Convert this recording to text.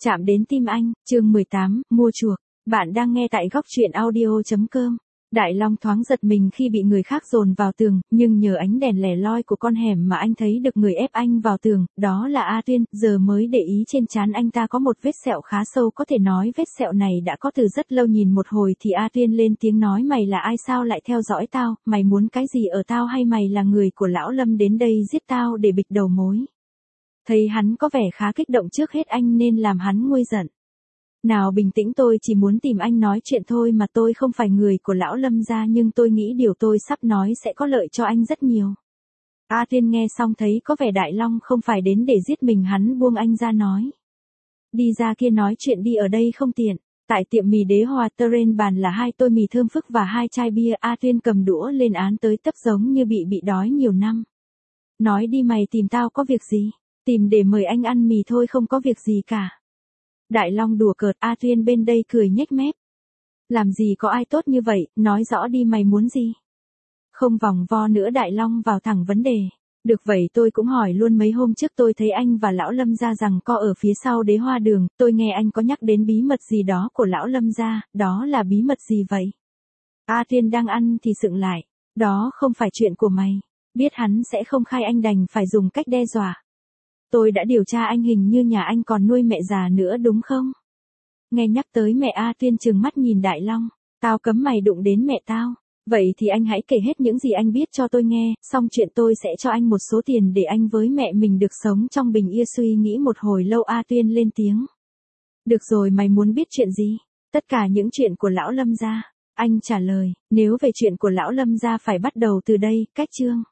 Chạm đến tim anh, chương 18, mua chuộc. Bạn đang nghe tại góc truyện audio.com. Đại Long thoáng giật mình khi bị người khác dồn vào tường, nhưng nhờ ánh đèn lẻ loi của con hẻm mà anh thấy được người ép anh vào tường, đó là A Tuyên, giờ mới để ý trên trán anh ta có một vết sẹo khá sâu, có thể nói vết sẹo này đã có từ rất lâu. Nhìn một hồi thì A Tuyên lên tiếng nói: mày là ai, sao lại theo dõi tao, mày muốn cái gì ở tao, hay mày là người của lão Lâm đến đây giết tao để bịt đầu mối? Thấy hắn có vẻ khá kích động, trước hết anh nên làm hắn nguôi giận. Nào bình tĩnh, tôi chỉ muốn tìm anh nói chuyện thôi mà, tôi không phải người của lão Lâm gia, nhưng tôi nghĩ điều tôi sắp nói sẽ có lợi cho anh rất nhiều. A Tuyên nghe xong thấy có vẻ Đại Long không phải đến để giết mình, hắn buông anh ra nói: đi ra kia nói chuyện đi, ở đây không tiện. Tại tiệm mì Đế Hòa, trên bàn là 2 tô mì thơm phức và 2 chai bia. A Tuyên cầm đũa lên án tới tấp, giống như bị đói nhiều năm. Nói đi, mày tìm tao có việc gì? Tìm để mời anh ăn mì thôi, không có việc gì cả. Đại Long đùa cợt. A Tuyên bên đây cười nhếch mép. Làm gì có ai tốt như vậy, nói rõ đi, mày muốn gì? Không vòng vo nữa, Đại Long vào thẳng vấn đề. Được vậy tôi cũng hỏi luôn, mấy hôm trước tôi thấy anh và lão Lâm gia rằng co ở phía sau Đế Hoa đường, tôi nghe anh có nhắc đến bí mật gì đó của lão Lâm gia, đó là bí mật gì vậy? A Tuyên đang ăn thì sững lại. Đó không phải chuyện của mày. Biết hắn sẽ không khai, anh đành phải dùng cách đe dọa. Tôi đã điều tra anh, hình như nhà anh còn nuôi mẹ già nữa đúng không? Nghe nhắc tới mẹ, A Tuyên trừng mắt nhìn Đại Long. Tao cấm mày đụng đến mẹ tao. Vậy thì anh hãy kể hết những gì anh biết cho tôi nghe, xong chuyện tôi sẽ cho anh một số tiền để anh với mẹ mình được sống trong bình yên. Suy nghĩ một hồi lâu, A Tuyên lên tiếng. Được rồi, mày muốn biết chuyện gì? Tất cả những chuyện của lão Lâm gia. Anh trả lời. Nếu về chuyện của lão Lâm gia phải bắt đầu từ đây, cách chương.